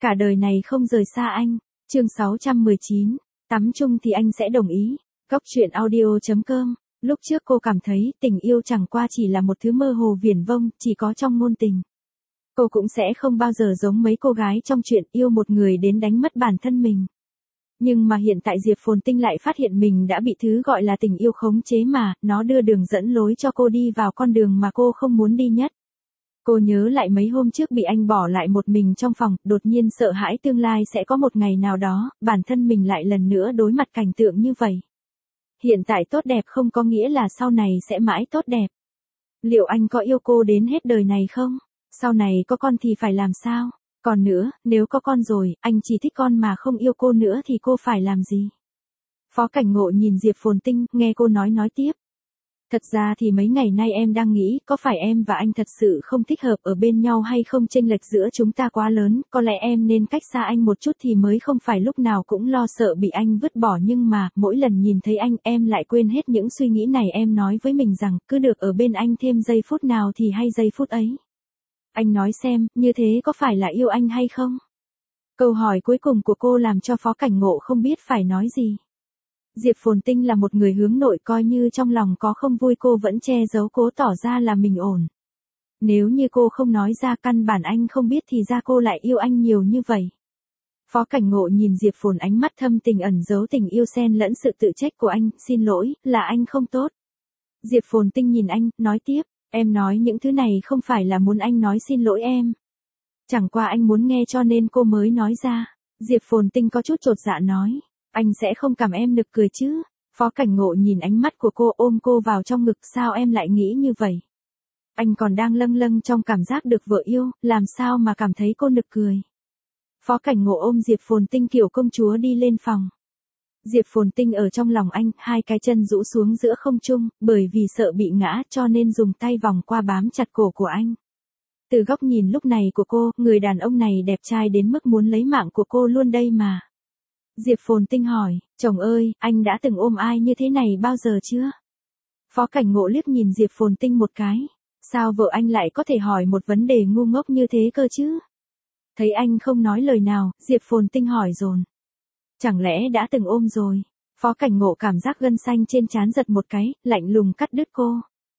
Cả đời này không rời xa anh. Chương 619. Tắm chung thì anh sẽ đồng ý. Góc truyện audio.com. Lúc trước cô cảm thấy tình yêu chẳng qua chỉ là một thứ mơ hồ viển vông, chỉ có trong ngôn tình. Cô cũng sẽ không bao giờ giống mấy cô gái trong chuyện yêu một người đến đánh mất bản thân mình. Nhưng mà hiện tại Diệp Phồn Tinh lại phát hiện mình đã bị thứ gọi là tình yêu khống chế mà, nó đưa đường dẫn lối cho cô đi vào con đường mà cô không muốn đi nhất. Cô nhớ lại mấy hôm trước bị anh bỏ lại một mình trong phòng, đột nhiên sợ hãi tương lai sẽ có một ngày nào đó, bản thân mình lại lần nữa đối mặt cảnh tượng như vậy. Hiện tại tốt đẹp không có nghĩa là sau này sẽ mãi tốt đẹp. Liệu anh có yêu cô đến hết đời này không? Sau này có con thì phải làm sao? Còn nữa, nếu có con rồi, anh chỉ thích con mà không yêu cô nữa thì cô phải làm gì? Phó Cảnh Ngộ nhìn Diệp Phồn Tinh, nghe cô nói tiếp. Thật ra thì mấy ngày nay em đang nghĩ, có phải em và anh thật sự không thích hợp ở bên nhau hay không, chênh lệch giữa chúng ta quá lớn, có lẽ em nên cách xa anh một chút thì mới không phải lúc nào cũng lo sợ bị anh vứt bỏ, nhưng mà, mỗi lần nhìn thấy anh, em lại quên hết những suy nghĩ này, em nói với mình rằng, cứ được ở bên anh thêm giây phút nào thì hay giây phút ấy. Anh nói xem, như thế có phải là yêu anh hay không? Câu hỏi cuối cùng của cô làm cho Phó Cảnh Ngộ không biết phải nói gì. Diệp Phồn Tinh là một người hướng nội, coi như trong lòng có không vui cô vẫn che giấu, cố tỏ ra là mình ổn. Nếu như cô không nói ra, căn bản anh không biết thì ra cô lại yêu anh nhiều như vậy. Phó Cảnh Ngộ nhìn Diệp Phồn, ánh mắt thâm tình ẩn giấu tình yêu xen lẫn sự tự trách của anh, xin lỗi, là anh không tốt. Diệp Phồn Tinh nhìn anh, nói tiếp, em nói những thứ này không phải là muốn anh nói xin lỗi em. Chẳng qua anh muốn nghe cho nên cô mới nói ra. Diệp Phồn Tinh có chút chột dạ nói. Anh sẽ không cảm em nực cười chứ? Phó Cảnh Ngộ nhìn ánh mắt của cô, ôm cô vào trong ngực, sao em lại nghĩ như vậy? Anh còn đang lâng lâng trong cảm giác được vợ yêu, làm sao mà cảm thấy cô nực cười? Phó Cảnh Ngộ ôm Diệp Phồn Tinh kiểu công chúa đi lên phòng. Diệp Phồn Tinh ở trong lòng anh, hai cái chân rũ xuống giữa không trung, bởi vì sợ bị ngã cho nên dùng tay vòng qua bám chặt cổ của anh. Từ góc nhìn lúc này của cô, người đàn ông này đẹp trai đến mức muốn lấy mạng của cô luôn đây mà. Diệp Phồn Tinh hỏi, chồng ơi, anh đã từng ôm ai như thế này bao giờ chưa? Phó Cảnh Ngộ liếc nhìn Diệp Phồn Tinh một cái. Sao vợ anh lại có thể hỏi một vấn đề ngu ngốc như thế cơ chứ? Thấy anh không nói lời nào, Diệp Phồn Tinh hỏi dồn. Chẳng lẽ đã từng ôm rồi? Phó Cảnh Ngộ cảm giác gân xanh trên trán giật một cái, lạnh lùng cắt đứt cô.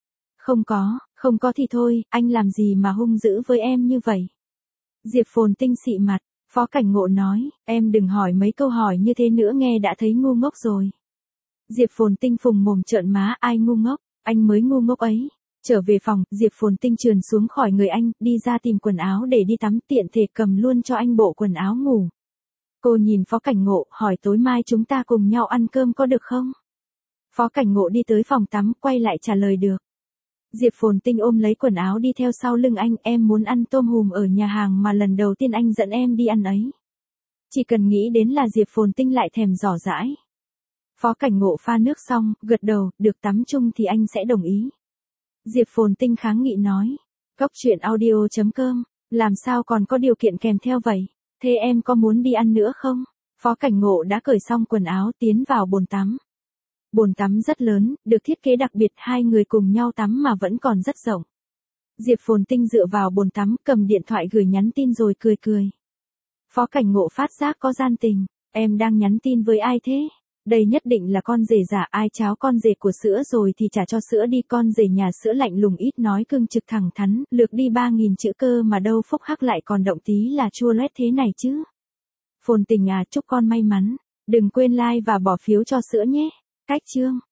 Không có thì thôi, anh làm gì mà hung dữ với em như vậy? Diệp Phồn Tinh xị mặt. Phó Cảnh Ngộ nói, em đừng hỏi mấy câu hỏi như thế nữa, nghe đã thấy ngu ngốc rồi. Diệp Phồn Tinh phùng mồm trợn má, ai ngu ngốc, anh mới ngu ngốc ấy. Trở về phòng, Diệp Phồn Tinh trườn xuống khỏi người anh, đi ra tìm quần áo để đi tắm, tiện thể cầm luôn cho anh bộ quần áo ngủ. Cô nhìn Phó Cảnh Ngộ, hỏi tối mai chúng ta cùng nhau ăn cơm có được không? Phó Cảnh Ngộ đi tới phòng tắm, quay lại trả lời được. Diệp Phồn Tinh ôm lấy quần áo đi theo sau lưng anh, em muốn ăn tôm hùm ở nhà hàng mà lần đầu tiên anh dẫn em đi ăn ấy. Chỉ cần nghĩ đến là Diệp Phồn Tinh lại thèm dò dãi. Phó Cảnh Ngộ pha nước xong, gật đầu, được tắm chung thì anh sẽ đồng ý. Diệp Phồn Tinh kháng nghị nói. Góc truyện audio.com, làm sao còn có điều kiện kèm theo vậy? Thế em có muốn đi ăn nữa không? Phó Cảnh Ngộ đã cởi xong quần áo tiến vào bồn tắm. Bồn tắm rất lớn, được thiết kế đặc biệt, hai người cùng nhau tắm mà vẫn còn rất rộng. Diệp Phồn Tinh dựa vào bồn tắm, cầm điện thoại gửi nhắn tin rồi cười. Phó Cảnh Ngộ phát giác có gian tình, em đang nhắn tin với ai thế? Đây nhất định là con rể giả, ai cháo con rể của sữa rồi thì trả cho sữa đi, con rể nhà sữa lạnh lùng ít nói cương trực thẳng thắn, lược đi 3.000 chữ cơ mà đâu phúc hắc lại còn động tí là chua loét thế này chứ. Phồn Tình à, chúc con may mắn, đừng quên like và bỏ phiếu cho sữa nhé. Cách chương